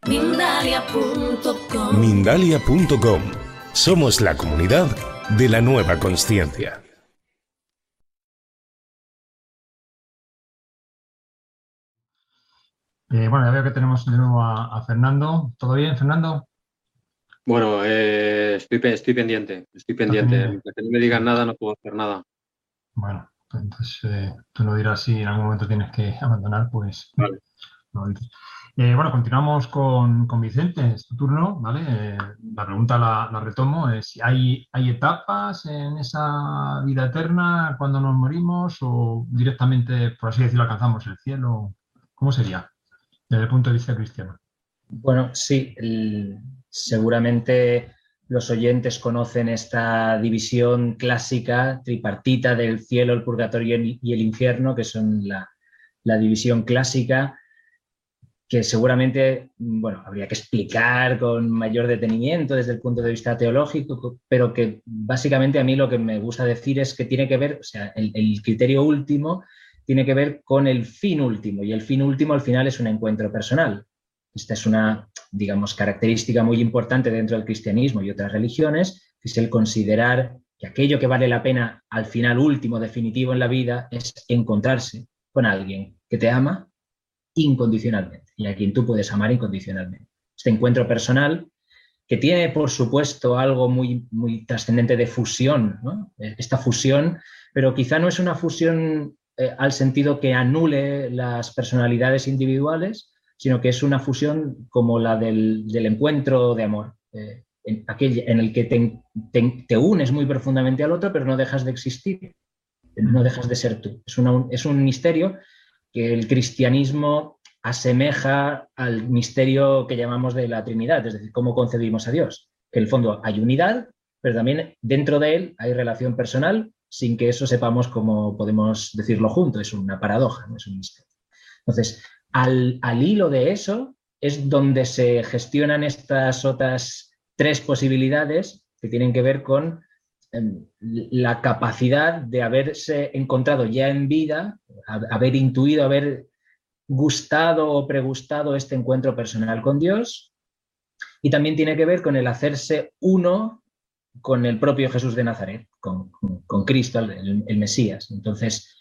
Mindalia.com. Mindalia.com. Somos la comunidad de la nueva consciencia. Bueno, ya veo que tenemos de nuevo a Fernando. ¿Todo bien, Fernando? Bueno, estoy pendiente. Mientras que no me digan nada, no puedo hacer nada. Bueno, pues entonces tú nos dirás si en algún momento tienes que abandonar, pues Vale. lo dices. Bueno, continuamos con Vicente, es tu turno, ¿vale? La pregunta la retomo, es si hay etapas en esa vida eterna cuando nos morimos o directamente, por así decirlo, alcanzamos el cielo. ¿Cómo sería desde el punto de vista cristiano? Bueno, sí, seguramente los oyentes conocen esta división clásica, tripartita del cielo, el purgatorio y el infierno, que son la división clásica, que seguramente, bueno, habría que explicar con mayor detenimiento desde el punto de vista teológico, pero que básicamente a mí lo que me gusta decir es que tiene que ver, o sea, el criterio último tiene que ver con el fin último, y el fin último al final es un encuentro personal. Esta es una, digamos, característica muy importante dentro del cristianismo y otras religiones, que es el considerar que aquello que vale la pena al final último, definitivo en la vida, es encontrarse con alguien que te ama incondicionalmente y a quien tú puedes amar incondicionalmente. Este encuentro personal que tiene, por supuesto, algo muy, muy trascendente de fusión, ¿no? Esta fusión, pero quizá no es una fusión al sentido que anule las personalidades individuales, sino que es una fusión como la del encuentro de amor, en el que te unes muy profundamente al otro, pero no dejas de existir, no dejas de ser tú. Es un misterio que el cristianismo asemeja al misterio que llamamos de la Trinidad, es decir, cómo concebimos a Dios. Que en el fondo hay unidad, pero también dentro de él hay relación personal, sin que eso sepamos cómo podemos decirlo junto. Es una paradoja, no es un misterio. Entonces, al hilo de eso es donde se gestionan estas otras tres posibilidades que tienen que ver con la capacidad de haberse encontrado ya en vida, haber intuido, haber gustado o pregustado este encuentro personal con Dios, y también tiene que ver con el hacerse uno con el propio Jesús de Nazaret, con Cristo, el Mesías. Entonces,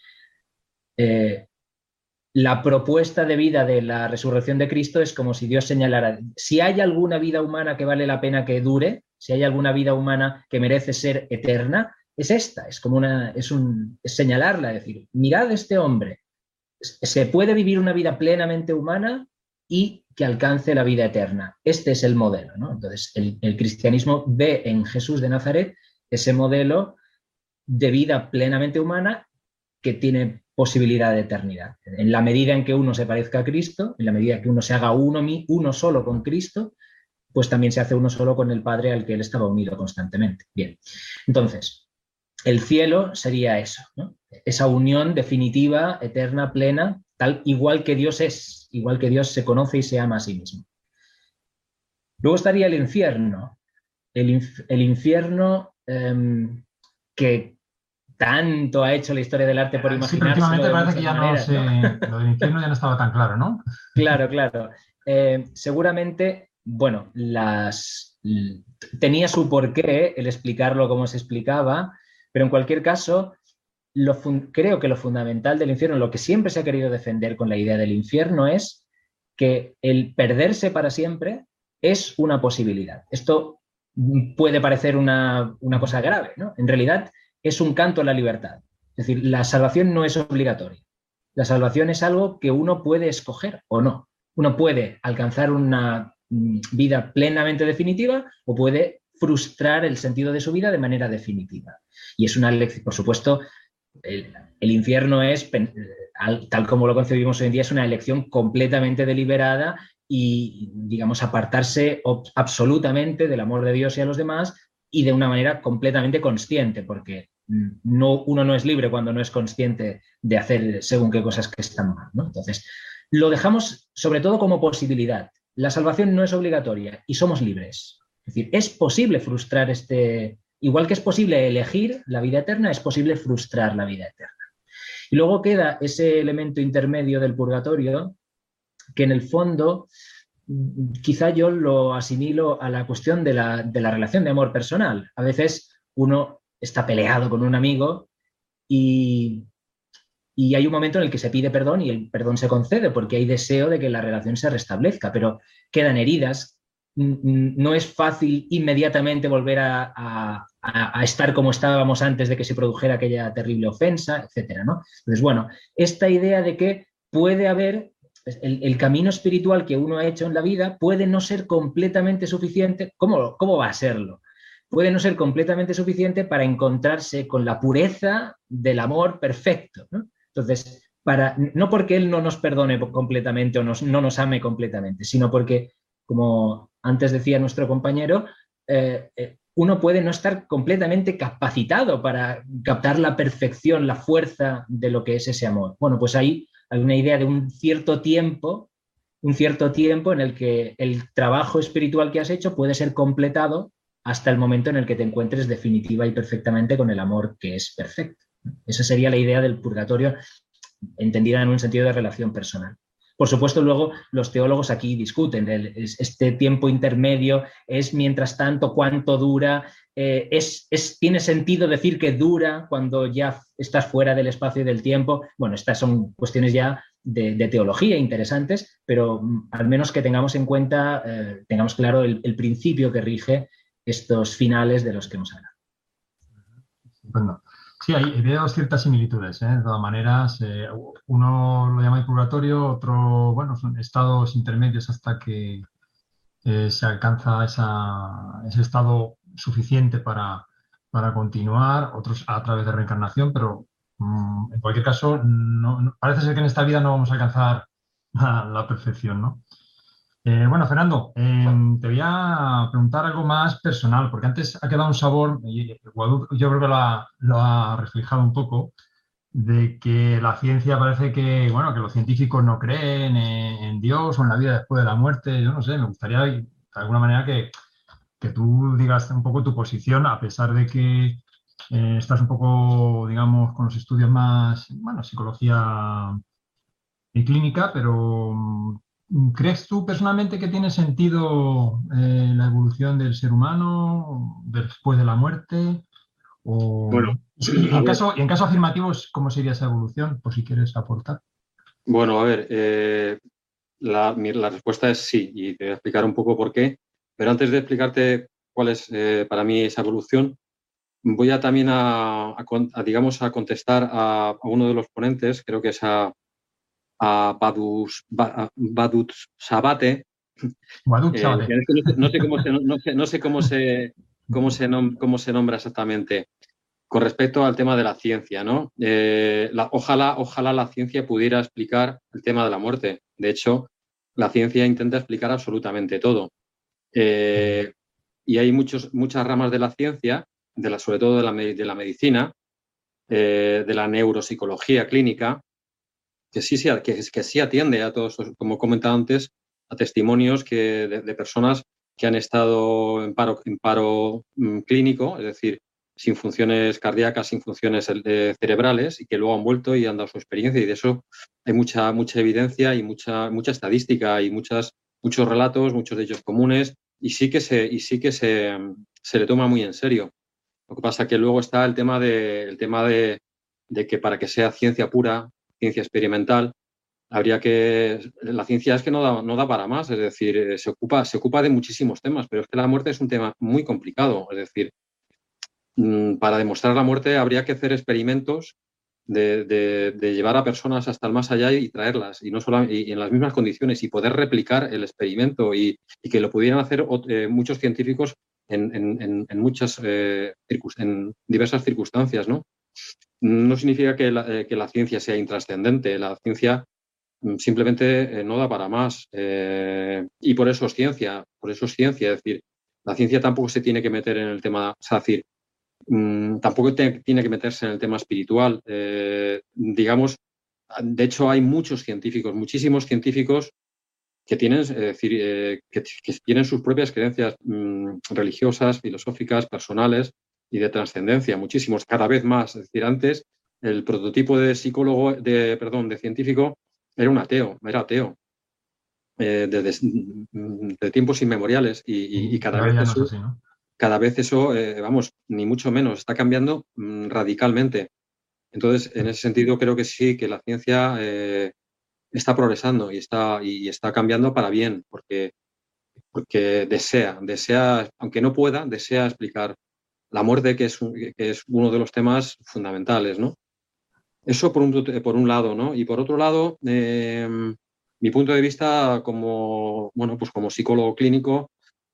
la propuesta de vida de la resurrección de Cristo es como si Dios señalara, si hay alguna vida humana que vale la pena que dure, si hay alguna vida humana que merece ser eterna, es esta, es como es señalarla, es decir, mirad a este hombre, se puede vivir una vida plenamente humana y que alcance la vida eterna. Este es el modelo, ¿no? Entonces, el cristianismo ve en Jesús de Nazaret ese modelo de vida plenamente humana que tiene posibilidad de eternidad. En la medida en que uno se parezca a Cristo, en la medida que uno se haga uno solo con Cristo, pues también se hace uno solo con el Padre al que él estaba unido constantemente. Bien, entonces, el cielo sería eso, ¿no? Esa unión definitiva, eterna, plena, tal igual que Dios es, igual que Dios se conoce y se ama a sí mismo. Luego estaría el infierno. El infierno que tanto ha hecho la historia del arte por Sí, pero imaginárselo últimamente de parece muchas que ya maneras, ¿no? lo del infierno ya no estaba tan claro, ¿no? Claro, claro. Seguramente, bueno, tenía su porqué el explicarlo como se explicaba, pero en cualquier caso, creo que lo fundamental del infierno, lo que siempre se ha querido defender con la idea del infierno es que el perderse para siempre es una posibilidad. Esto puede parecer una cosa grave, ¿no? En realidad es un canto a la libertad. Es decir, la salvación no es obligatoria. La salvación es algo que uno puede escoger o no. Uno puede alcanzar una vida plenamente definitiva o puede frustrar el sentido de su vida de manera definitiva. Y es una lección, por supuesto, el infierno es, tal como lo concebimos hoy en día, es una elección completamente deliberada y, digamos, apartarse absolutamente del amor de Dios y a los demás y de una manera completamente consciente, porque uno no es libre cuando no es consciente de hacer según qué cosas que están mal, ¿no? Entonces, lo dejamos sobre todo como posibilidad. La salvación no es obligatoria y somos libres. Es decir, es posible frustrar igual que es posible elegir la vida eterna, es posible frustrar la vida eterna. Y luego queda ese elemento intermedio del purgatorio que en el fondo quizá yo lo asimilo a la cuestión de la relación de amor personal. A veces uno está peleado con un amigo y hay un momento en el que se pide perdón y el perdón se concede porque hay deseo de que la relación se restablezca, pero quedan heridas. No es fácil inmediatamente volver a estar como estábamos antes de que se produjera aquella terrible ofensa, etcétera, ¿no? Entonces, bueno, esta idea de que puede haber el camino espiritual que uno ha hecho en la vida puede no ser completamente suficiente. ¿Cómo va a serlo? Puede no ser completamente suficiente para encontrarse con la pureza del amor perfecto, ¿no? Entonces, no porque Él no nos perdone completamente o no nos ame completamente, sino porque, como antes decía nuestro compañero, uno puede no estar completamente capacitado para captar la perfección, la fuerza de lo que es ese amor. Bueno, pues hay una idea de un cierto tiempo en el que el trabajo espiritual que has hecho puede ser completado hasta el momento en el que te encuentres definitiva y perfectamente con el amor que es perfecto. Esa sería la idea del purgatorio, entendida en un sentido de relación personal. Por supuesto, luego los teólogos aquí discuten este tiempo intermedio, es mientras tanto, cuánto dura, tiene sentido decir que dura cuando ya estás fuera del espacio y del tiempo. Bueno, estas son cuestiones ya de teología interesantes, pero al menos que tengamos en cuenta, tengamos claro el principio que rige estos finales de los que hemos hablado. Bueno, sí, veo ciertas similitudes, ¿eh? De todas maneras, uno lo llama el purgatorio, otro, bueno, son estados intermedios hasta que se alcanza ese estado suficiente para continuar, otros a través de reencarnación, pero en cualquier caso, parece ser que en esta vida no vamos a alcanzar la perfección, ¿no? Bueno, Fernando, te voy a preguntar algo más personal, porque antes ha quedado un sabor, y Guadalupe, yo creo que lo ha reflejado un poco, de que la ciencia parece que, bueno, que los científicos no creen en Dios o en la vida después de la muerte. Yo no sé, me gustaría de alguna manera que tú digas un poco tu posición, a pesar de que estás un poco, digamos, con los estudios más, bueno, psicología y clínica, pero ¿crees tú personalmente que tiene sentido la evolución del ser humano después de la muerte? Bueno, Y en caso afirmativo, ¿cómo sería esa evolución? Por si quieres aportar. bueno, a ver, la respuesta es sí, y te voy a explicar un poco por qué. Pero antes de explicarte cuál es para mí esa evolución, voy a también digamos, a contestar a uno de los ponentes, creo que es a Badut Sabate. No sé cómo se nombra exactamente. Con respecto al tema de la ciencia, ¿no? Ojalá la ciencia pudiera explicar el tema de la muerte. De hecho, la ciencia intenta explicar absolutamente todo. Y hay muchas ramas de la ciencia, sobre todo de la medicina, de la neuropsicología clínica, que sí atiende a todos, como he comentado antes, a testimonios de personas que han estado en paro clínico, es decir, sin funciones cardíacas, sin funciones cerebrales, y que luego han vuelto y han dado su experiencia, y de eso hay mucha evidencia y mucha estadística y muchos relatos, muchos de ellos comunes, y sí que se le toma muy en serio. Lo que pasa es que luego está el tema de que para que sea ciencia pura, ciencia experimental, la ciencia es que no da para más, es decir, se ocupa de muchísimos temas, pero es que la muerte es un tema muy complicado, es decir, para demostrar la muerte habría que hacer experimentos de llevar a personas hasta el más allá y traerlas, y no solo y en las mismas condiciones, y poder replicar el experimento, y que lo pudieran hacer muchos científicos en diversas circunstancias, ¿no? No significa que la ciencia sea intrascendente, la ciencia simplemente no da para más, y por eso es ciencia, es decir, la ciencia tampoco se tiene que meter en el tema, o sea, es decir, tampoco tiene que meterse en el tema espiritual. Digamos, de hecho hay muchísimos científicos que tienen, que tienen sus propias creencias religiosas, filosóficas, personales y de trascendencia, muchísimos, cada vez más. Es decir, antes el prototipo de científico era ateo. de tiempos inmemoriales y cada vez ya eso, no es así, ¿no? cada vez eso, vamos, ni mucho menos, está cambiando radicalmente. Entonces, en ese sentido, creo que sí, que la ciencia está progresando y está cambiando para bien, porque desea, aunque no pueda, desea explicar la muerte, que es uno de los temas fundamentales, ¿no? Eso por un lado, ¿no? Y por otro lado, mi punto de vista como, bueno, pues como psicólogo clínico,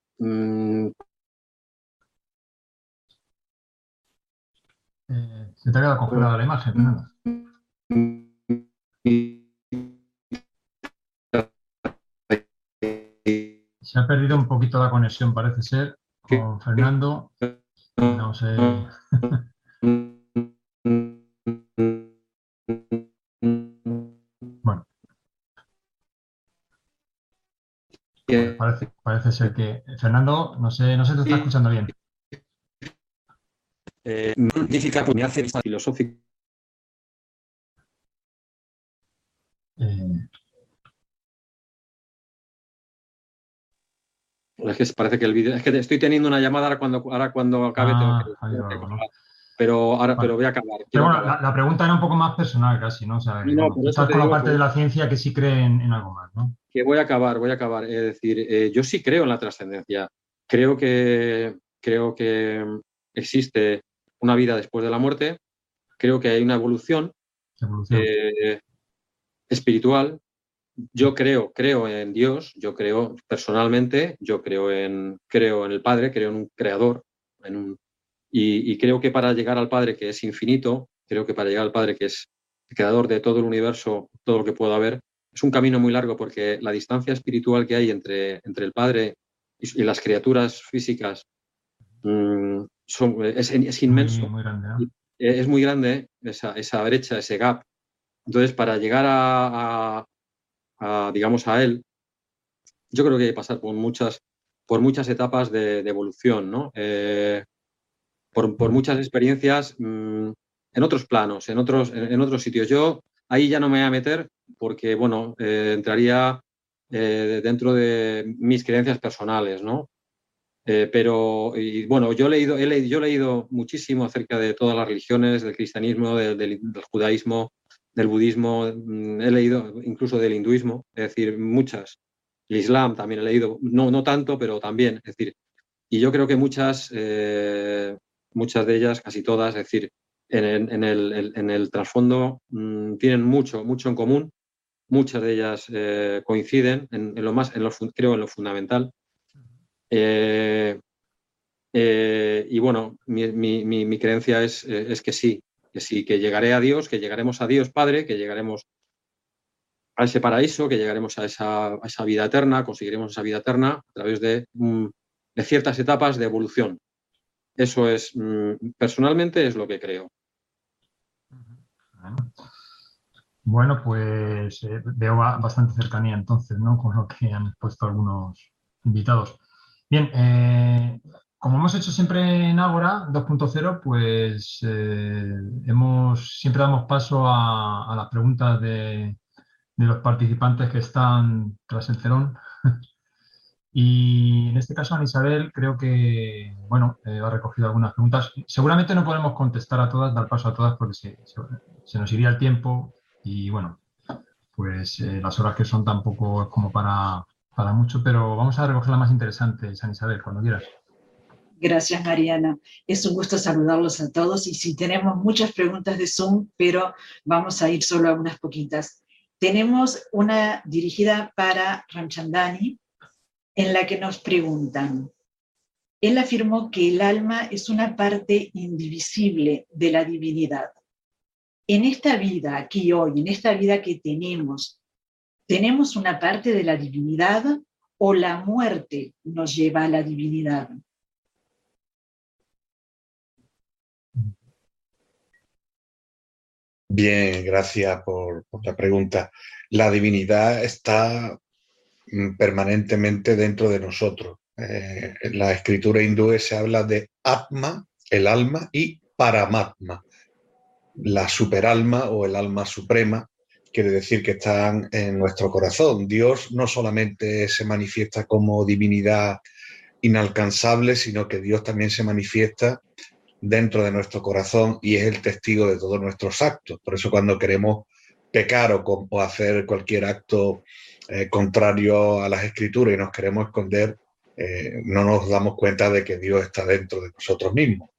Se te ha quedado congelada la imagen, Fernando. Se ha perdido un poquito la conexión, parece ser, con Fernando. No sé. Bueno, pues parece ser que Fernando, no se te está escuchando bien. Científica, pues me hace vista filosófica. Es que parece que el vídeo. Es que estoy teniendo una llamada ahora cuando acabe tengo que algo, ¿no? Pero Vale. pero voy a acabar. Pero bueno, la pregunta era un poco más personal casi, ¿no? O sea, No, bueno, por tú eso estás te con la digo parte de la ciencia que sí cree en algo más, ¿no? que voy a acabar. Es decir, yo sí creo en la trascendencia. Creo que existe una vida después de la muerte. Creo que hay una evolución espiritual. Yo creo en Dios, yo creo personalmente, yo creo en el Padre, creo en un creador, y creo que para llegar al Padre, que es infinito, creo que para llegar al Padre, que es el creador de todo el universo, todo lo que pueda haber, es un camino muy largo, porque la distancia espiritual que hay entre el Padre y las criaturas físicas es inmenso. Muy grande, ¿no? Es muy grande esa brecha, ese gap. Entonces, para llegar digamos, a él, yo creo que hay que pasar por muchas etapas de evolución, ¿no? Por muchas experiencias en otros planos, en otros sitios. Yo ahí ya no me voy a meter porque, bueno, entraría dentro de mis creencias personales, ¿no? Pero, y bueno, yo he leído muchísimo acerca de todas las religiones, del cristianismo, del judaísmo, del budismo, he leído incluso del hinduismo, es decir, muchas. El Islam también he leído, no tanto, pero también, es decir, y yo creo que muchas de ellas, casi todas, es decir, en el trasfondo tienen mucho en común, muchas de ellas coinciden creo en lo fundamental. Y bueno, mi creencia es que sí, que llegaré a Dios, que llegaremos a Dios Padre, que llegaremos a ese paraíso, que llegaremos a esa vida eterna, conseguiremos esa vida eterna a través de ciertas etapas de evolución. Eso es, personalmente, es lo que creo. Bueno, pues veo bastante cercanía entonces, ¿no? Con lo que han puesto algunos invitados. Bien, como hemos hecho siempre en Ágora 2.0, pues siempre damos paso a las preguntas de los participantes que están tras el telón. Y en este caso, Ana Isabel, creo que, bueno, ha recogido algunas preguntas. Seguramente no podemos contestar a todas, dar paso a todas, porque se nos iría el tiempo y, bueno, pues las horas que son tampoco es como para mucho, pero vamos a recoger las más interesantes, Ana Isabel, cuando quieras. Gracias, Mariana. Es un gusto saludarlos a todos y sí, tenemos muchas preguntas de Zoom, pero vamos a ir solo a unas poquitas. Tenemos una dirigida para Ramchandani, en la que nos preguntan. Él afirmó que el alma es una parte indivisible de la divinidad. En esta vida, aquí hoy, en esta vida que ¿tenemos una parte de la divinidad o la muerte nos lleva a la divinidad? Bien, gracias por la pregunta. La divinidad está permanentemente dentro de nosotros. En la escritura hindú se habla de Atma, el alma, y Paramatma, la superalma o el alma suprema, quiere decir que están en nuestro corazón. Dios no solamente se manifiesta como divinidad inalcanzable, sino que Dios también se manifiesta dentro de nuestro corazón y es el testigo de todos nuestros actos. Por eso cuando queremos pecar o hacer cualquier acto contrario a las Escrituras y nos queremos esconder, no nos damos cuenta de que Dios está dentro de nosotros mismos.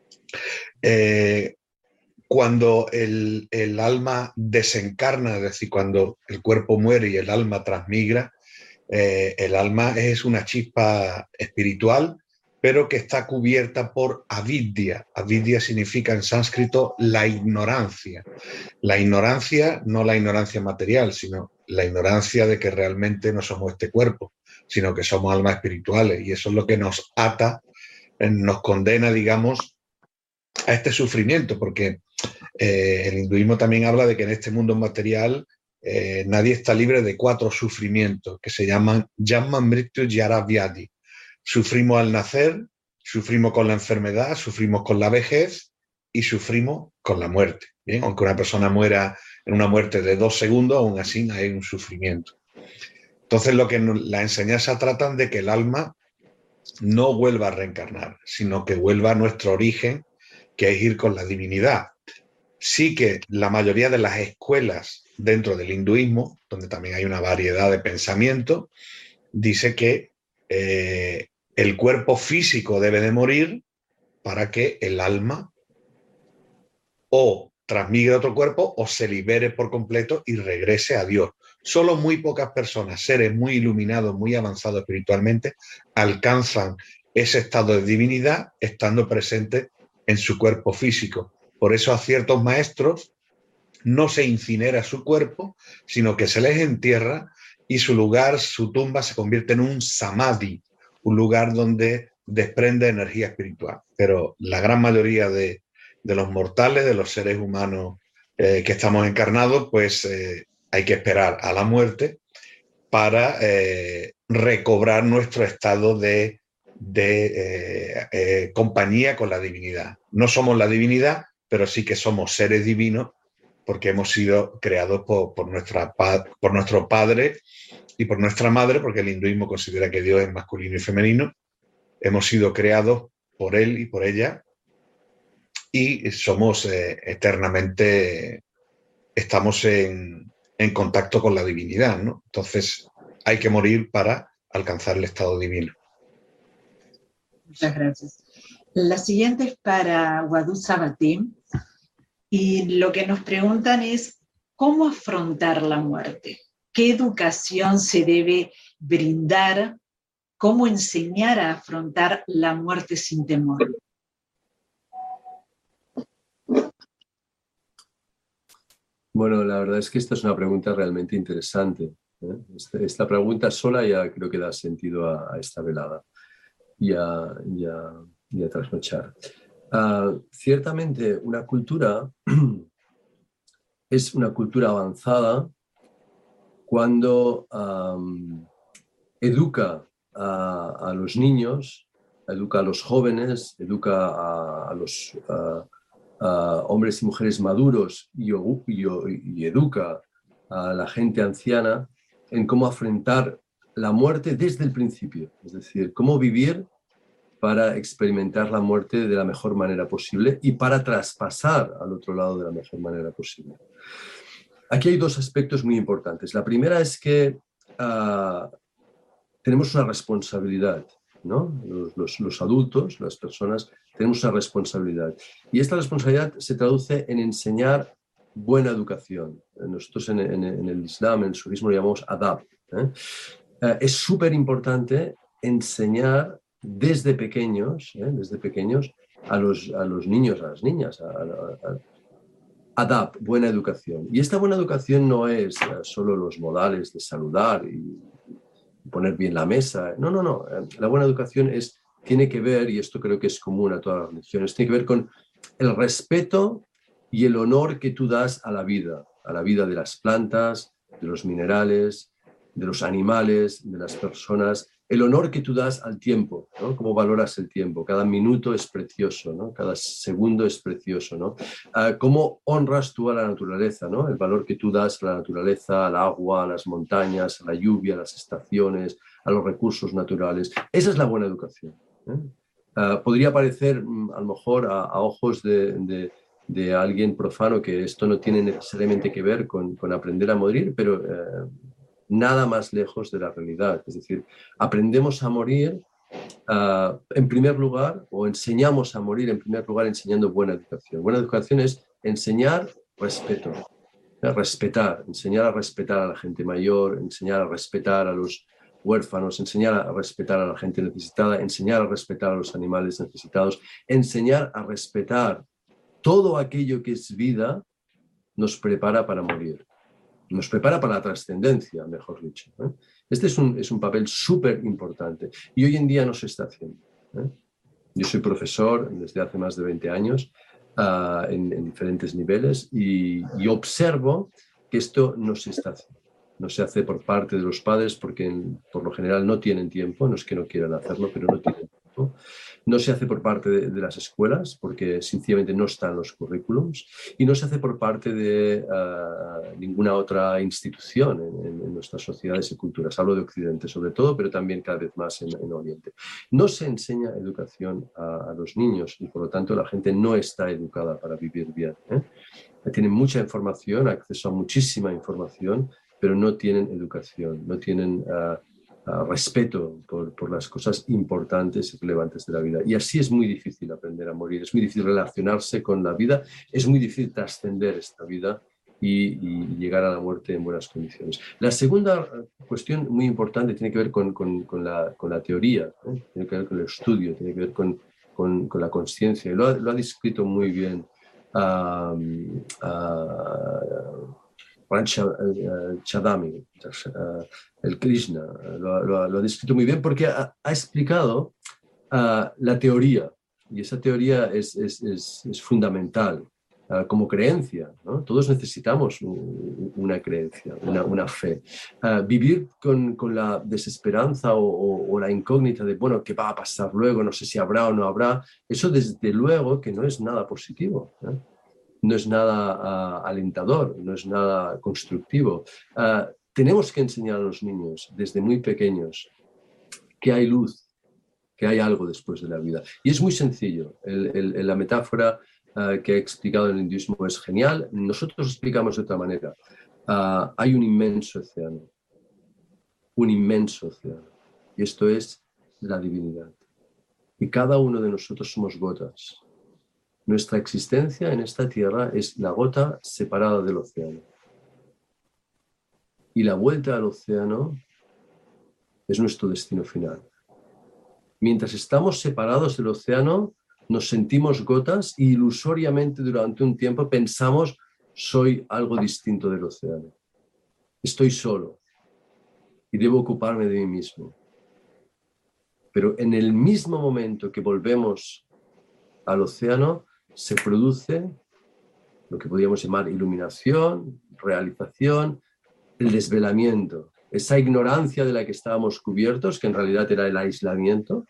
Cuando el alma desencarna, es decir, cuando el cuerpo muere y el alma transmigra, el alma es una chispa espiritual, pero que está cubierta por avidya. Avidya significa en sánscrito la ignorancia. La ignorancia, no la ignorancia material, sino la ignorancia de que realmente no somos este cuerpo, sino que somos almas espirituales. Y eso es lo que nos ata, nos condena, digamos, a este sufrimiento, porque el hinduismo también habla de que en este mundo material nadie está libre de 4 sufrimientos que se llaman Janma, Mrityu, Jara, Vyadhi. Sufrimos al nacer, sufrimos con la enfermedad, sufrimos con la vejez y sufrimos con la muerte. ¿Bien? Aunque una persona muera en una muerte de 2 segundos, aún así hay un sufrimiento. Entonces las enseñanzas tratan de que el alma no vuelva a reencarnar, sino que vuelva a nuestro origen, que es ir con la divinidad. Sí que la mayoría de las escuelas dentro del hinduismo, donde también hay una variedad de pensamiento, dice que el cuerpo físico debe de morir para que el alma o transmigre a otro cuerpo o se libere por completo y regrese a Dios. Solo muy pocas personas, seres muy iluminados, muy avanzados espiritualmente, alcanzan ese estado de divinidad estando presentes en su cuerpo físico. Por eso a ciertos maestros no se incinera su cuerpo, sino que se les entierra y su lugar, su tumba, se convierte en un samadhi, un lugar donde desprende energía espiritual. Pero la gran mayoría de los mortales, de los seres humanos que estamos encarnados, pues hay que esperar a la muerte para recobrar nuestro estado de compañía con la divinidad. No somos la divinidad, pero sí que somos seres divinos porque hemos sido creados por nuestro padre y por nuestra madre, porque el hinduismo considera que Dios es masculino y femenino. Hemos sido creados por él y por ella y somos eternamente, estamos en contacto con la divinidad, ¿no? Entonces hay que morir para alcanzar el estado divino. Muchas gracias. La siguiente es para Wadhu Sabatim y lo que nos preguntan es ¿cómo afrontar la muerte? ¿Qué educación se debe brindar? ¿Cómo enseñar a afrontar la muerte sin temor? Bueno, la verdad es que esta es una pregunta realmente interesante. Esta pregunta sola ya creo que da sentido a esta velada y a trasnochar. Ciertamente, una cultura es una cultura avanzada cuando educa a los niños, educa a los jóvenes, educa a los hombres y mujeres maduros y educa a la gente anciana en cómo afrontar la muerte desde el principio, es decir, cómo vivir para experimentar la muerte de la mejor manera posible y para traspasar al otro lado de la mejor manera posible. Aquí hay 2 aspectos muy importantes. La primera es que tenemos una responsabilidad, ¿no? Los adultos, las personas, tenemos una responsabilidad. Y esta responsabilidad se traduce en enseñar buena educación. Nosotros en el Islam, en el sufismo, lo llamamos adab. Es súper importante enseñar desde pequeños a los niños, a las niñas, adab, buena educación. Y esta buena educación no es solo los modales de saludar y poner bien la mesa. No. La buena educación tiene que ver, y esto creo que es común a todas las religiones, tiene que ver con el respeto y el honor que tú das a la vida de las plantas, de los minerales, de los animales, de las personas, el honor que tú das al tiempo, ¿no? Cómo valoras el tiempo. Cada minuto es precioso, ¿no? Cada segundo es precioso, ¿no? Cómo honras tú a la naturaleza, ¿no? El valor que tú das a la naturaleza, al agua, a las montañas, a la lluvia, a las estaciones, a los recursos naturales. Esa es la buena educación, ¿eh? Podría parecer, a lo mejor, a ojos de alguien profano, que esto no tiene necesariamente que ver con aprender a morir, pero nada más lejos de la realidad. Es decir, aprendemos a morir en primer lugar, o enseñamos a morir en primer lugar enseñando buena educación. Buena educación es enseñar respeto, respetar, enseñar a respetar a la gente mayor, enseñar a respetar a los huérfanos, enseñar a respetar a la gente necesitada, enseñar a respetar a los animales necesitados, enseñar a respetar todo aquello que es vida. Nos prepara para morir, nos prepara para la trascendencia, mejor dicho, ¿eh? Este es un papel súper importante y hoy en día no se está haciendo, ¿eh? Yo soy profesor desde hace más de 20 años en diferentes niveles y observo que esto no se está haciendo. No se hace por parte de los padres porque por lo general no tienen tiempo, no es que no quieran hacerlo, pero no tienen tiempo. No se hace por parte de las escuelas porque sencillamente no están los currículums y no se hace por parte de ninguna otra institución en nuestras sociedades y culturas. Hablo de Occidente sobre todo, pero también cada vez más en Oriente. No se enseña educación a los niños y por lo tanto la gente no está educada para vivir bien, ¿eh? Tienen mucha información, acceso a muchísima información, pero no tienen educación, no tienen respeto por las cosas importantes y relevantes de la vida. Y así es muy difícil aprender a morir, es muy difícil relacionarse con la vida, es muy difícil trascender esta vida y llegar a la muerte en buenas condiciones. La segunda cuestión muy importante tiene que ver con la teoría, ¿eh? Tiene que ver con el estudio, tiene que ver con la consciencia. Y lo ha descrito muy bien Chadami, el Krishna, lo ha descrito muy bien porque ha explicado la teoría, y esa teoría es fundamental como creencia, ¿no? Todos necesitamos una creencia, una fe. Vivir con la desesperanza o la incógnita de, bueno, ¿qué va a pasar luego? No sé si habrá o no habrá. Eso desde luego que no es nada positivo, ¿eh? No es nada alentador, no es nada constructivo. Tenemos que enseñar a los niños desde muy pequeños que hay luz, que hay algo después de la vida. Y es muy sencillo. La metáfora que he explicado en el hinduismo es genial. Nosotros lo explicamos de otra manera. Hay un inmenso océano. Un inmenso océano. Y esto es la divinidad. Y cada uno de nosotros somos gotas. Nuestra existencia en esta tierra es la gota separada del océano. Y la vuelta al océano es nuestro destino final. Mientras estamos separados del océano, nos sentimos gotas y ilusoriamente durante un tiempo pensamos, soy algo distinto del océano. Estoy solo y debo ocuparme de mí mismo. Pero en el mismo momento que volvemos al océano, se produce lo que podríamos llamar iluminación, realización, el desvelamiento, esa ignorancia de la que estábamos cubiertos, que en realidad era el aislamiento,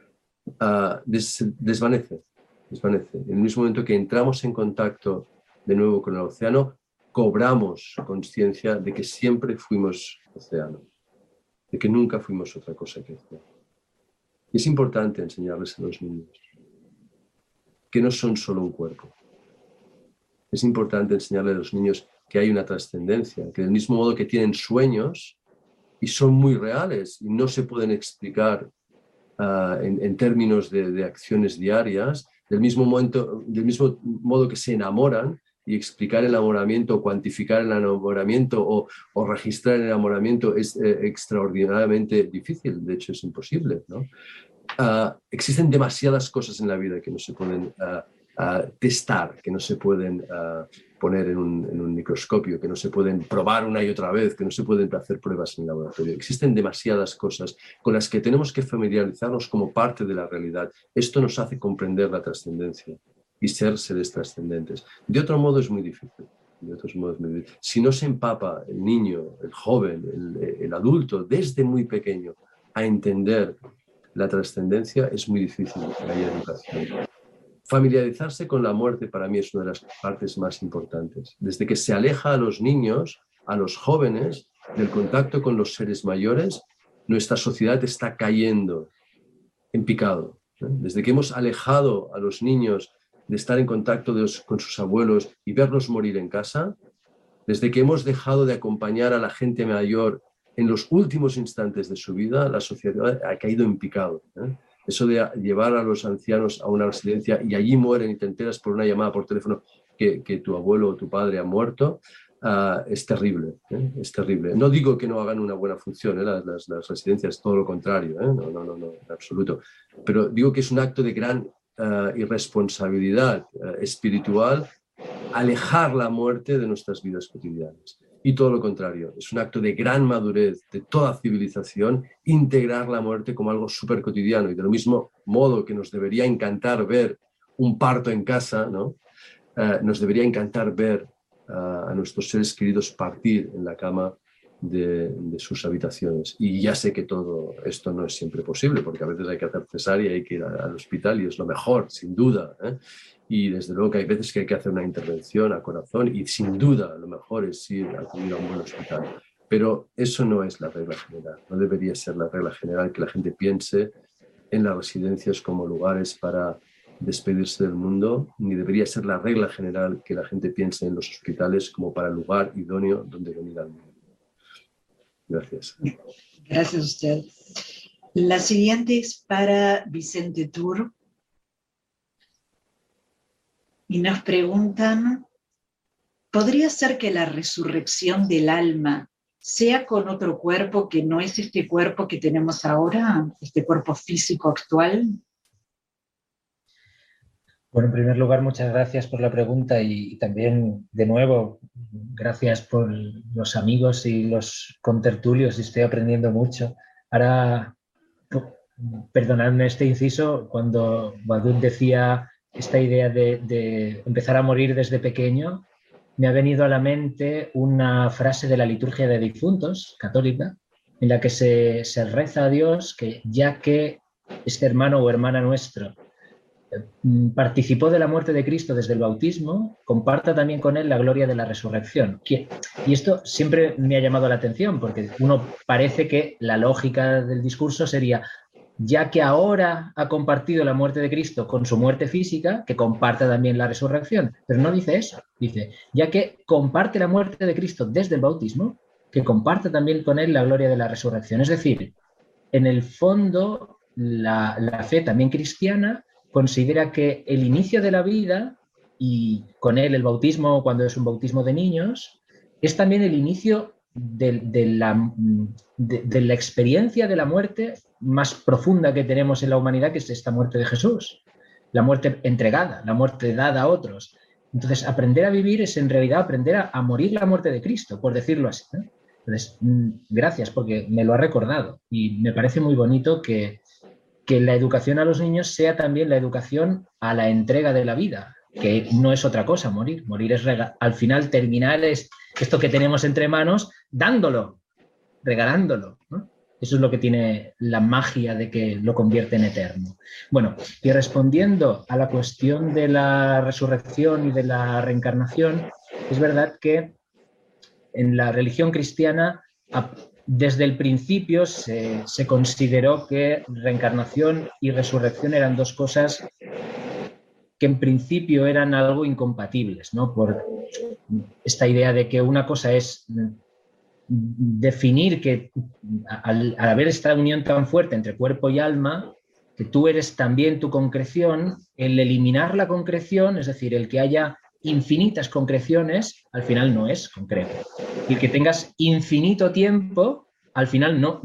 desvanece. En el mismo momento que entramos en contacto de nuevo con el océano, cobramos conciencia de que siempre fuimos océano, de que nunca fuimos otra cosa que océano. Y es importante enseñarles a los niños que no son solo un cuerpo. Es importante enseñarles a los niños que hay una trascendencia, que del mismo modo que tienen sueños y son muy reales y no se pueden explicar en términos de acciones diarias, del mismo modo que se enamoran, y explicar el enamoramiento, o cuantificar el enamoramiento o registrar el enamoramiento es extraordinariamente difícil, de hecho es imposible, ¿no? Existen demasiadas cosas en la vida que no se pueden testar, que no se pueden poner en un microscopio, que no se pueden probar una y otra vez, que no se pueden hacer pruebas en el laboratorio. Existen demasiadas cosas con las que tenemos que familiarizarnos como parte de la realidad. Esto nos hace comprender la trascendencia y ser seres trascendentes. De otro modo es muy difícil. Si no se empapa el niño, el joven, el adulto, desde muy pequeño, a entender la trascendencia, es muy difícil en la educación. Familiarizarse con la muerte para mí es una de las partes más importantes. Desde que se aleja a los niños, a los jóvenes, del contacto con los seres mayores, nuestra sociedad está cayendo en picado. Desde que hemos alejado a los niños de estar en contacto con sus abuelos y verlos morir en casa, desde que hemos dejado de acompañar a la gente mayor en los últimos instantes de su vida, la sociedad ha caído en picado. Eso de llevar a los ancianos a una residencia y allí mueren y te enteras por una llamada por teléfono que tu abuelo o tu padre ha muerto, es terrible, es terrible. No digo que no hagan una buena función, las residencias, todo lo contrario, no, en absoluto. Pero digo que es un acto de gran irresponsabilidad espiritual alejar la muerte de nuestras vidas cotidianas. Y todo lo contrario, es un acto de gran madurez de toda civilización integrar la muerte como algo súper cotidiano. Y de lo mismo modo que nos debería encantar ver un parto en casa, ¿no? Nos debería encantar ver a nuestros seres queridos partir en la cama de sus habitaciones. Y ya sé que todo esto no es siempre posible, porque a veces hay que hacer cesárea, hay que ir al hospital y es lo mejor, sin duda. Y desde luego que hay veces que hay que hacer una intervención a corazón y sin duda lo mejor es ir a acudir a un buen hospital. Pero eso no es la regla general, no debería ser la regla general que la gente piense en las residencias como lugares para despedirse del mundo, ni debería ser la regla general que la gente piense en los hospitales como para el lugar idóneo donde venir al mundo. Gracias. Gracias a usted. La siguiente es para Vicente Tur. Y nos preguntan, ¿podría ser que la resurrección del alma sea con otro cuerpo que no es este cuerpo que tenemos ahora, este cuerpo físico actual? Bueno, en primer lugar, muchas gracias por la pregunta y también, de nuevo, gracias por los amigos y los contertulios, y estoy aprendiendo mucho. Ahora, perdonadme este inciso, cuando Wadud decía esta idea de empezar a morir desde pequeño, me ha venido a la mente una frase de la liturgia de difuntos católica, en la que se reza a Dios que ya que este hermano o hermana nuestro participó de la muerte de Cristo desde el bautismo, comparta también con él la gloria de la resurrección. Y esto siempre me ha llamado la atención, porque uno parece que la lógica del discurso sería, ya que ahora ha compartido la muerte de Cristo con su muerte física, que comparta también la resurrección. Pero no dice eso, dice, ya que comparte la muerte de Cristo desde el bautismo, que comparta también con él la gloria de la resurrección. Es decir, en el fondo, la fe también cristiana considera que el inicio de la vida, y con él el bautismo, cuando es un bautismo de niños, es también el inicio de la experiencia de la muerte más profunda que tenemos en la humanidad, que es esta muerte de Jesús, la muerte entregada, la muerte dada a otros. Entonces, aprender a vivir es en realidad aprender a morir la muerte de Cristo, por decirlo así, ¿no? Entonces, gracias, porque me lo ha recordado y me parece muy bonito que la educación a los niños sea también la educación a la entrega de la vida, que no es otra cosa morir. Morir es al final terminar esto que tenemos entre manos dándolo, regalándolo, ¿no? Eso es lo que tiene la magia de que lo convierte en eterno. Bueno, y respondiendo a la cuestión de la resurrección y de la reencarnación, es verdad que en la religión cristiana desde el principio se consideró que reencarnación y resurrección eran dos cosas que en principio eran algo incompatibles, ¿no? Por esta idea de que una cosa es definir que al haber esta unión tan fuerte entre cuerpo y alma, que tú eres también tu concreción, el eliminar la concreción, es decir, el que haya infinitas concreciones, al final no es concreto. Y el que tengas infinito tiempo, al final no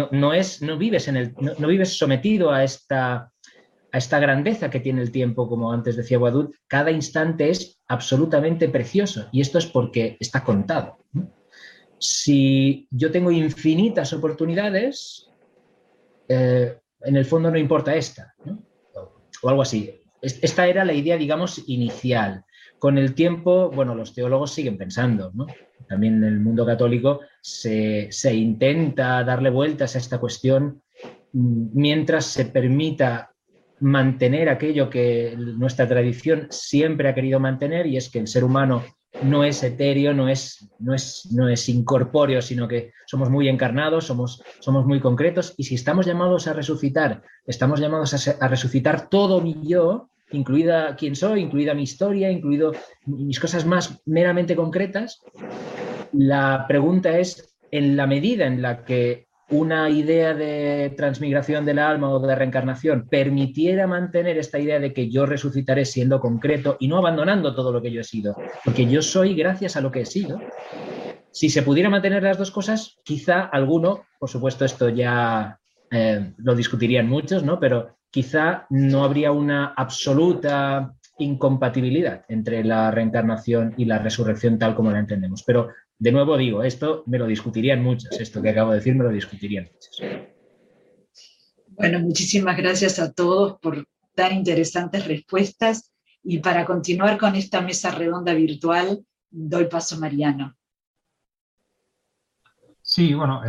vives sometido a esta grandeza que tiene el tiempo, como antes decía Wadud. Cada instante es absolutamente precioso y esto es porque está contado. Si yo tengo infinitas oportunidades, en el fondo no importa esta, ¿no? O algo así. Esta era la idea, digamos, inicial. Con el tiempo, bueno, los teólogos siguen pensando, ¿no? También en el mundo católico se intenta darle vueltas a esta cuestión mientras se permita mantener aquello que nuestra tradición siempre ha querido mantener, y es que el ser humano no es etéreo, no es incorpóreo, sino que somos muy encarnados, somos muy concretos, y si estamos llamados a resucitar, estamos llamados a resucitar todo mi yo, incluida quién soy, incluida mi historia, incluido mis cosas más meramente concretas. La pregunta es, en la medida en la que una idea de transmigración del alma o de reencarnación permitiera mantener esta idea de que yo resucitaré siendo concreto y no abandonando todo lo que yo he sido, porque yo soy gracias a lo que he sido. Si se pudiera mantener las dos cosas, quizá alguno, por supuesto esto ya lo discutirían muchos, ¿no? Pero quizá no habría una absoluta incompatibilidad entre la reencarnación y la resurrección tal como la entendemos. Pero de nuevo digo, esto me lo discutirían muchos, esto que acabo de decir me lo discutirían muchos. Bueno, muchísimas gracias a todos por tan interesantes respuestas, y para continuar con esta mesa redonda virtual, doy paso a Mariano. Sí, bueno,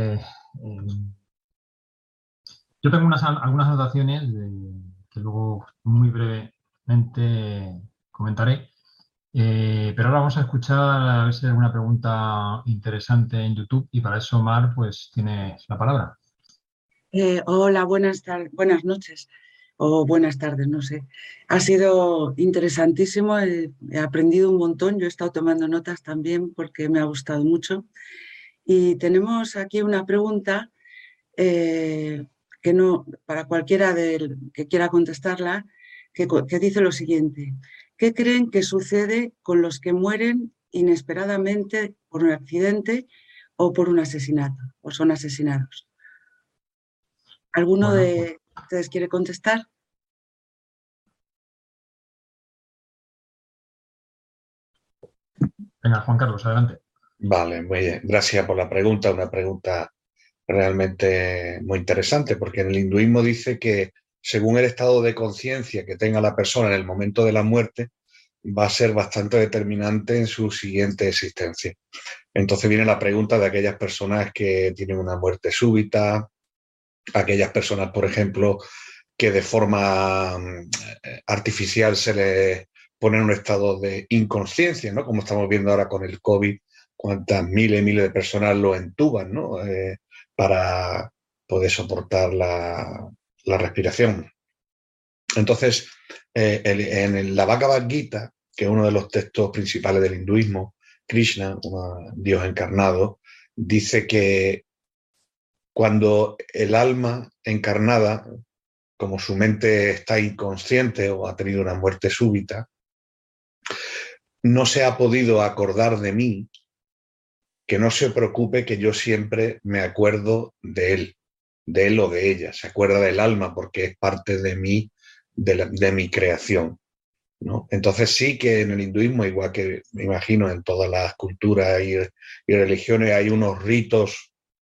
yo tengo algunas anotaciones que luego muy brevemente comentaré. Pero ahora vamos a escuchar a ver si hay alguna pregunta interesante en YouTube, y para eso, Mar, pues tienes la palabra. Hola, buenas noches o buenas tardes, no sé. Ha sido interesantísimo, he aprendido un montón, yo he estado tomando notas también porque me ha gustado mucho. Y tenemos aquí una pregunta que no, para cualquiera que quiera contestarla, que dice lo siguiente: ¿qué creen que sucede con los que mueren inesperadamente por un accidente o por un asesinato, o son asesinados? ¿Alguno de ustedes quiere contestar? Venga, Juan Carlos, adelante. Vale, muy bien. Gracias por la pregunta. Una pregunta realmente muy interesante, porque en el hinduismo dice que según el estado de conciencia que tenga la persona en el momento de la muerte, va a ser bastante determinante en su siguiente existencia. Entonces viene la pregunta de aquellas personas que tienen una muerte súbita, aquellas personas, por ejemplo, que de forma artificial se les pone en un estado de inconsciencia, ¿no? Como estamos viendo ahora con el COVID, cuántas miles y miles de personas lo entuban, ¿no? Para poder soportar la respiración. Entonces, en la Bhagavad Gita, que es uno de los textos principales del hinduismo, Krishna, un Dios encarnado, dice que cuando el alma encarnada, como su mente está inconsciente o ha tenido una muerte súbita, no se ha podido acordar de mí, que no se preocupe, que yo siempre me acuerdo de él o de ella. Se acuerda del alma porque es parte de mí, de mi creación, ¿no? Entonces sí que en el hinduismo, igual que me imagino en todas las culturas y religiones, hay unos ritos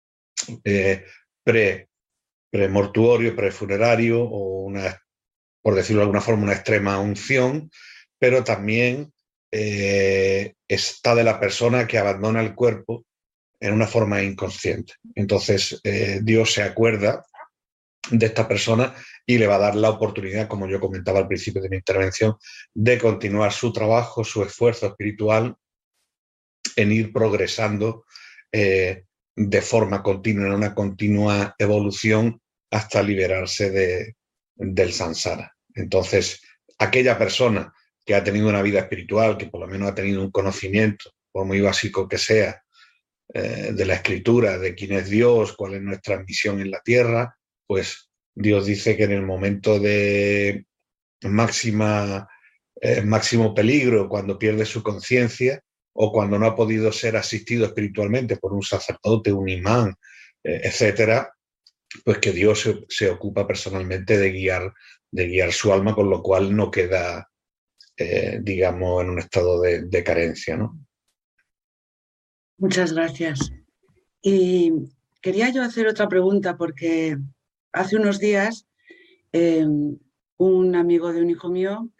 premortuorio, prefunerario, o por decirlo de alguna forma, una extrema unción, pero también está de la persona que abandona el cuerpo en una forma inconsciente. Entonces Dios se acuerda de esta persona y le va a dar la oportunidad, como yo comentaba al principio de mi intervención, de continuar su trabajo, su esfuerzo espiritual en ir progresando de forma continua, en una continua evolución hasta liberarse del samsara. Entonces, aquella persona que ha tenido una vida espiritual, que por lo menos ha tenido un conocimiento, por muy básico que sea, de la escritura, de quién es Dios, cuál es nuestra misión en la tierra, pues Dios dice que en el momento de máximo peligro, cuando pierde su conciencia, o cuando no ha podido ser asistido espiritualmente por un sacerdote, un imán, etcétera, pues que Dios se ocupa personalmente de guiar su alma, con lo cual no queda, digamos, en un estado de carencia, ¿no? Muchas gracias. Y quería yo hacer otra pregunta, porque hace unos días un amigo de un hijo mío,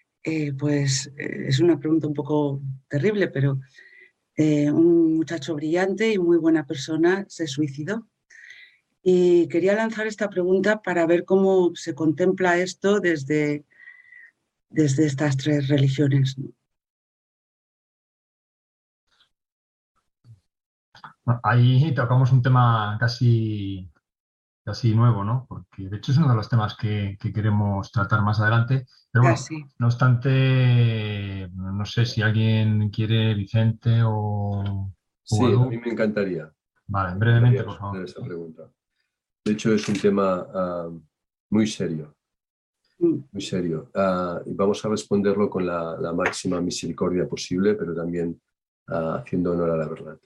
es una pregunta un poco terrible, pero un muchacho brillante y muy buena persona se suicidó. Y quería lanzar esta pregunta para ver cómo se contempla esto desde estas tres religiones, ¿no? Ahí tocamos un tema casi nuevo, ¿no? Porque de hecho es uno de los temas que queremos tratar más adelante. Pero bueno, Casi. no obstante, no sé si alguien quiere, Vicente o Sí, a Edu. mí me encantaría. Vale, Me brevemente, encantaría por favor. responder esa pregunta. De hecho, es un tema muy serio, Mm. muy serio. Y vamos a responderlo con la máxima misericordia posible, pero también haciendo honor a la verdad.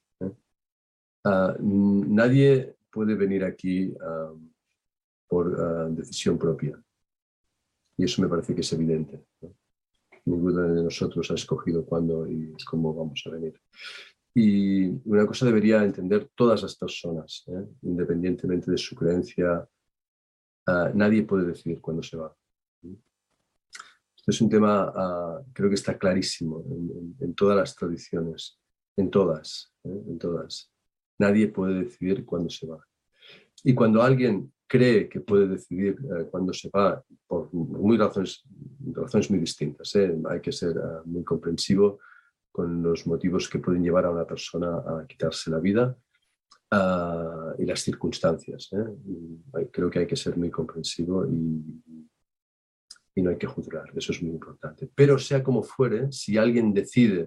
Nadie puede venir aquí por decisión propia. Y eso me parece que es evidente, ¿no? Ninguno de nosotros ha escogido cuándo y cómo vamos a venir. Y una cosa debería entender todas las personas, independientemente de su creencia. Nadie puede decidir cuándo se va. Esto es un tema, creo que está clarísimo en todas las tradiciones, en todas, en todas. Nadie puede decidir cuándo se va. Y cuando alguien cree que puede decidir cuándo se va, por razones muy distintas, hay que ser muy comprensivo con los motivos que pueden llevar a una persona a quitarse la vida y las circunstancias. Creo que hay que ser muy comprensivo y no hay que juzgar, eso es muy importante. Pero sea como fuere, si alguien decide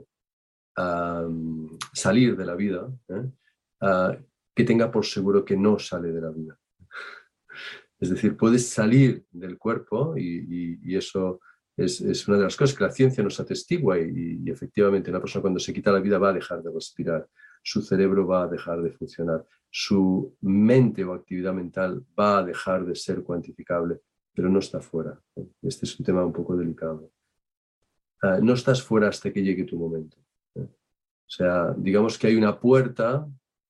salir de la vida, que tenga por seguro que no sale de la vida. Es decir, puedes salir del cuerpo y eso es una de las cosas que la ciencia nos atestigua y efectivamente una persona cuando se quita la vida va a dejar de respirar, su cerebro va a dejar de funcionar, su mente o actividad mental va a dejar de ser cuantificable, pero no está fuera. Este es un tema un poco delicado. No estás fuera hasta que llegue tu momento. O sea, digamos que hay una puerta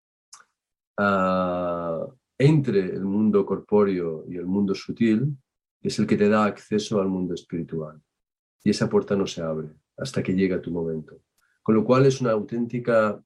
entre el mundo corpóreo y el mundo sutil, que es el que te da acceso al mundo espiritual. Y esa puerta no se abre hasta que llega tu momento. Con lo cual es una auténtica...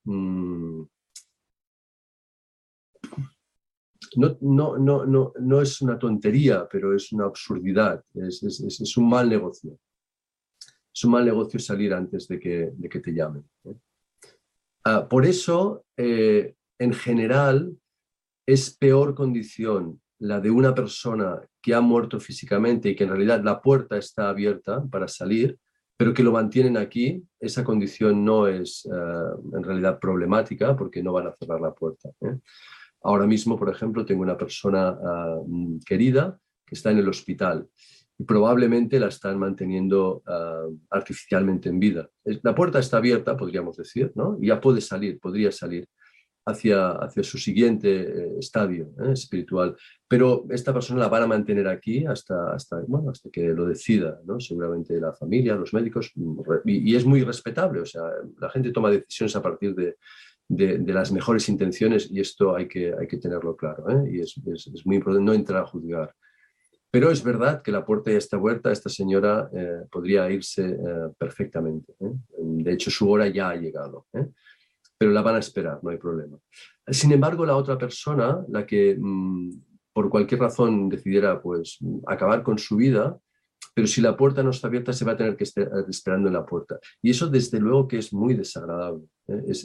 no es una tontería, pero es una absurdidad, es un mal negocio. Es un mal negocio salir antes de que te llamen. Por eso, en general, es peor condición la de una persona que ha muerto físicamente y que en realidad la puerta está abierta para salir, pero que lo mantienen aquí. Esa condición no es en realidad problemática porque no van a cerrar la puerta. Ahora mismo, por ejemplo, tengo una persona querida que está en el hospital y probablemente la están manteniendo artificialmente en vida. La puerta está abierta, podríamos decir, ¿no? Y ya puede salir, podría salir hacia su siguiente estadio espiritual. Pero esta persona la van a mantener aquí hasta que lo decida, ¿no? Seguramente la familia, los médicos, y es muy respetable. O sea, la gente toma decisiones a partir de las mejores intenciones y esto hay que tenerlo claro, y es muy importante no entrar a juzgar. Pero es verdad que la puerta ya está abierta, esta señora podría irse perfectamente. De hecho, su hora ya ha llegado. Pero la van a esperar, no hay problema. Sin embargo, la otra persona, la que por cualquier razón decidiera pues, acabar con su vida, pero si la puerta no está abierta, se va a tener que estar esperando en la puerta. Y eso, desde luego, que es muy desagradable. Es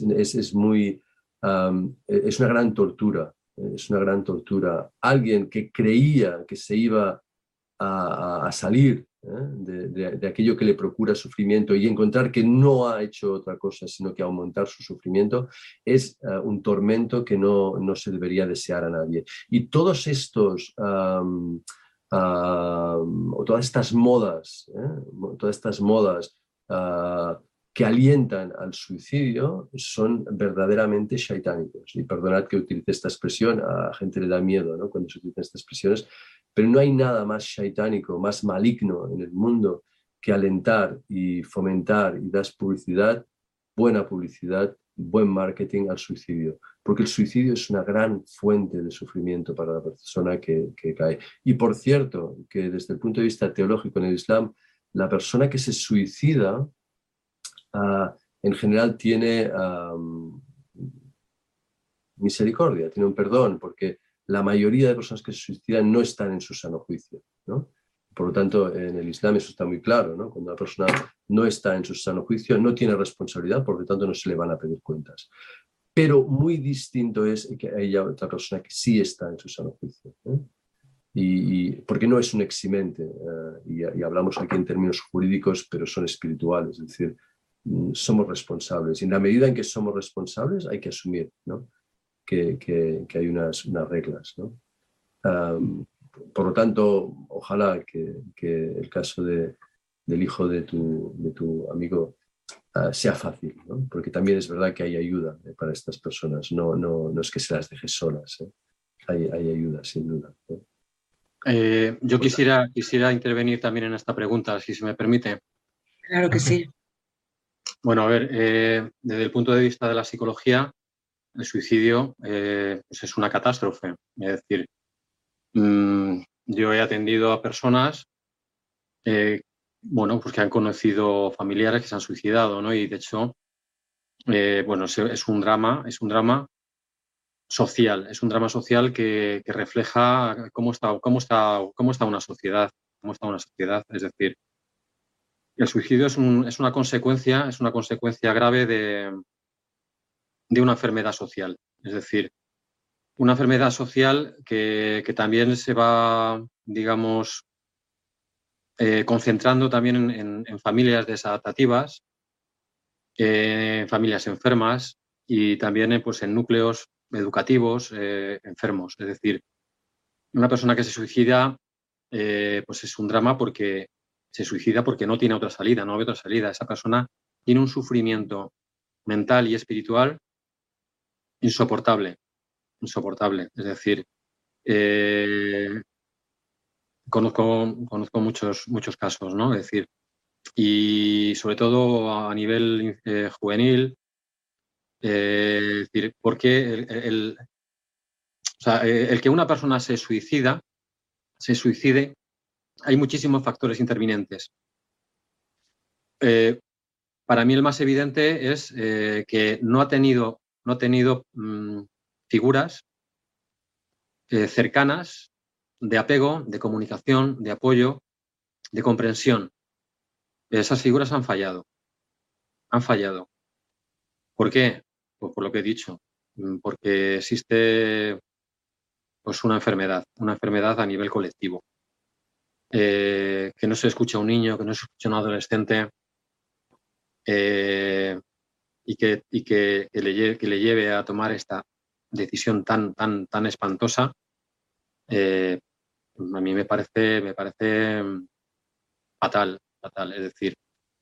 una gran tortura. Es una gran tortura. Alguien que creía que se iba a salir de aquello que le procura sufrimiento y encontrar que no ha hecho otra cosa sino que aumentar su sufrimiento, es un tormento que no se debería desear a nadie. Y todos estos... todas estas modas, que alientan al suicidio son verdaderamente shaitánicos. Y perdonad que utilice esta expresión, a la gente le da miedo, ¿no?, cuando se utilizan estas expresiones, pero no hay nada más shaitánico, más maligno en el mundo que alentar y fomentar y dar publicidad, buena publicidad, buen marketing al suicidio. Porque el suicidio es una gran fuente de sufrimiento para la persona que cae. Y por cierto, que desde el punto de vista teológico en el Islam, la persona que se suicida en general tiene misericordia, tiene un perdón, porque la mayoría de personas que se suicidan no están en su sano juicio, ¿no? Por lo tanto, en el Islam eso está muy claro, ¿no? Cuando una persona no está en su sano juicio, no tiene responsabilidad, por lo tanto no se le van a pedir cuentas. Pero muy distinto es que haya otra persona que sí está en su sano juicio, ¿eh? Porque no es un eximente, y hablamos aquí en términos jurídicos, pero son espirituales, es decir, somos responsables. Y en la medida en que somos responsables hay que asumir, ¿no? que hay unas reglas, ¿no? Por lo tanto, ojalá que el caso del hijo de tu amigo sea fácil, ¿no? Porque también es verdad que hay ayuda para estas personas, no es que se las deje solas, ¿eh? Hay ayuda, sin duda, ¿eh? Yo quisiera intervenir también en esta pregunta, si se me permite. Claro que sí. Bueno, a ver, desde el punto de vista de la psicología, el suicidio pues es una catástrofe. Es decir, yo he atendido a personas bueno, pues que han conocido familiares que se han suicidado, ¿no? Y de hecho, bueno, es un drama social, es un drama social que refleja cómo está una sociedad, Es decir, el suicidio es una consecuencia grave de una enfermedad social. Es decir, una enfermedad social que también se va, digamos, concentrando también en familias desadaptativas, en familias enfermas y también pues, en núcleos educativos enfermos. Es decir, una persona que se suicida pues es un drama porque se suicida porque no tiene otra salida, no ve otra salida. Esa persona tiene un sufrimiento mental y espiritual insoportable. Es decir, conozco muchos casos, ¿no? Es decir, y sobre todo a nivel juvenil, es decir, porque el que una persona se suicide, hay muchísimos factores intervinientes. Para mí el más evidente es que no ha tenido figuras cercanas de apego, de comunicación, de apoyo, de comprensión. Esas figuras han fallado. ¿Por qué? Pues por lo que he dicho, porque existe pues una enfermedad a nivel colectivo. Que no se escucha a un niño, que no se escucha a un adolescente y que le lleve a tomar esta decisión tan espantosa, a mí me parece fatal. Es decir,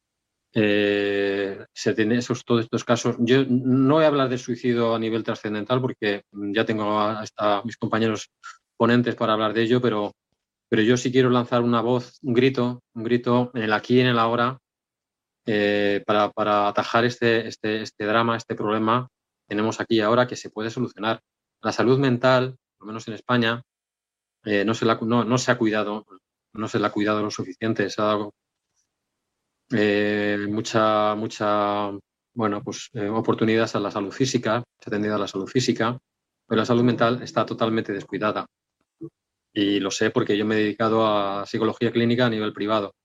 se tiene todos estos casos. Yo no voy a hablar de suicidio a nivel trascendental porque ya tengo hasta mis compañeros ponentes para hablar de ello, pero yo sí quiero lanzar una voz, un grito en el aquí y en el ahora para atajar este drama, este problema que tenemos aquí y ahora, que se puede solucionar. La salud mental, por lo menos en España, no se ha cuidado lo suficiente. Se ha dado mucha oportunidades a la salud física, se ha atendido a la salud física, pero la salud mental está totalmente descuidada. Y lo sé porque yo me he dedicado a psicología clínica a nivel privado.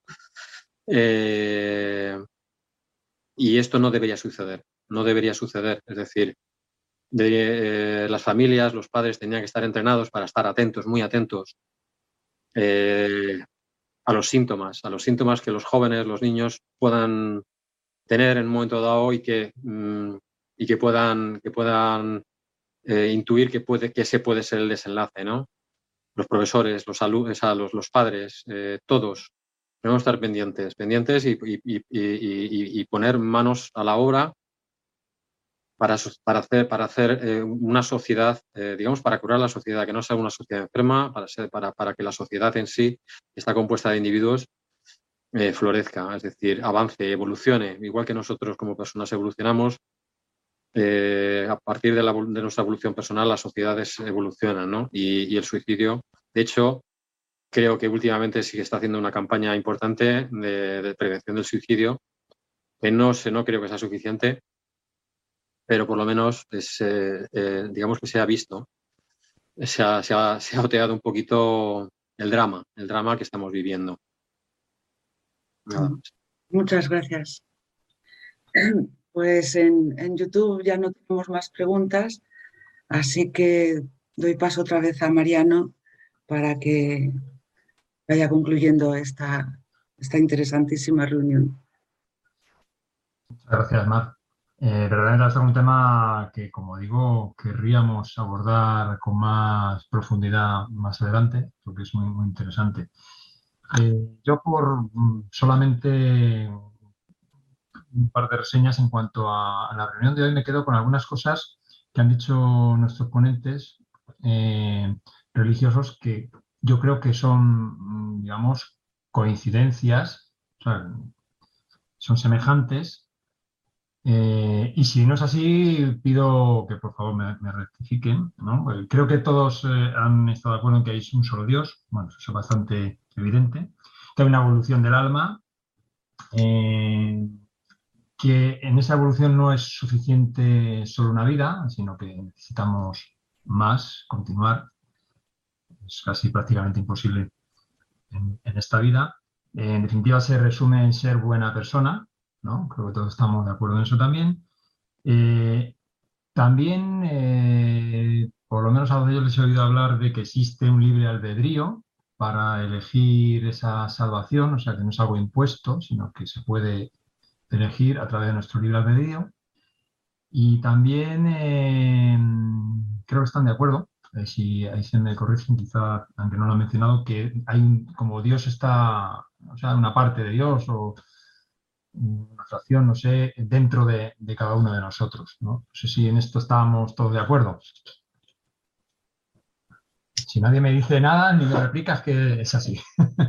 Y esto no debería suceder. Es decir, las familias, los padres tenían que estar entrenados para estar atentos, muy atentos a los síntomas que los jóvenes, los niños puedan tener en un momento dado y que puedan intuir que ese puede ser el desenlace, ¿no? Los profesores, los padres, todos debemos estar pendientes y poner manos a la obra para hacer una sociedad, digamos, para curar la sociedad, que no sea una sociedad enferma, para que la sociedad en sí, que está compuesta de individuos, florezca, es decir, avance, evolucione, igual que nosotros como personas evolucionamos. A partir de nuestra evolución personal, las sociedades evolucionan, ¿no? Y el suicidio, de hecho, creo que últimamente sí que está haciendo una campaña importante de prevención del suicidio, que no creo que sea suficiente, pero por lo menos digamos que se ha visto. se ha oteado un poquito el drama que estamos viviendo. Nada más. Muchas gracias. Pues en YouTube ya no tenemos más preguntas, así que doy paso otra vez a Mariano para que vaya concluyendo esta interesantísima reunión. Muchas gracias, Mar. Verdaderamente es un tema que, como digo, querríamos abordar con más profundidad más adelante, porque es muy, muy interesante. Yo por solamente un par de reseñas en cuanto a la reunión de hoy, me quedo con algunas cosas que han dicho nuestros ponentes religiosos que yo creo que son, digamos, coincidencias, o sea, son semejantes. Y si no es así, pido que por favor me rectifiquen, ¿no? Creo que todos han estado de acuerdo en que hay un solo Dios, bueno, eso es bastante evidente, que hay una evolución del alma, que en esa evolución no es suficiente solo una vida, sino que necesitamos más, continuar. Es casi prácticamente imposible en esta vida. En definitiva, se resume en ser buena persona, ¿no? Creo que todos estamos de acuerdo en eso también. También, por lo menos a ellos les he oído hablar de que existe un libre albedrío para elegir esa salvación, o sea, que no es algo impuesto, sino que se puede elegir a través de nuestro libre albedrío. Y también creo que están de acuerdo, si ahí se me corrigen, quizá, aunque no lo han mencionado, que hay como Dios está, o sea, una parte de Dios o una fracción, no sé, dentro de cada uno de nosotros, ¿no? No sé si en esto estábamos todos de acuerdo. Si nadie me dice nada, ni me replica, es que es así.